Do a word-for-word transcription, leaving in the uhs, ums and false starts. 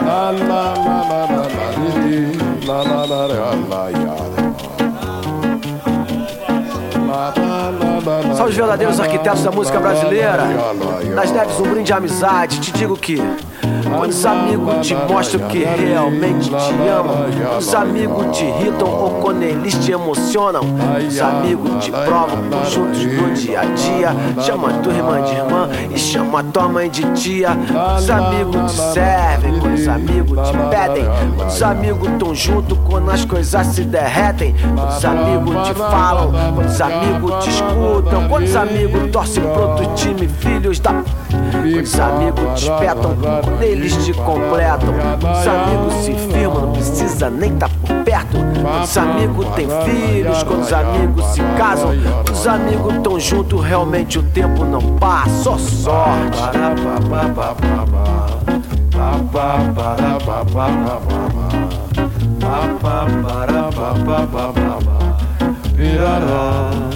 São os verdadeiros arquitetos da música brasileira. Nas neves um brinde de amizade. Te digo que quando os amigos te mostram que realmente te amam, quando os amigos te irritam ou quando eles te emocionam, os amigos te provam juntos no dia a dia. Chama tua irmã de irmã e chama tua mãe de tia. Os amigos te servem, quando os amigos te pedem, quando os amigos tão juntos quando as coisas se derretem, quando os amigos te falam, quando os amigos te escutam, quando os amigos torcem pro outro time, filhos da... Quando os amigos te espetam, quando eles te completam, quando os amigos se firmam, não precisa nem tá por perto. Quando os amigos têm filhos, quando os amigos se casam, quando os amigos tão juntos, realmente o tempo não passa, só sorte. Pirará.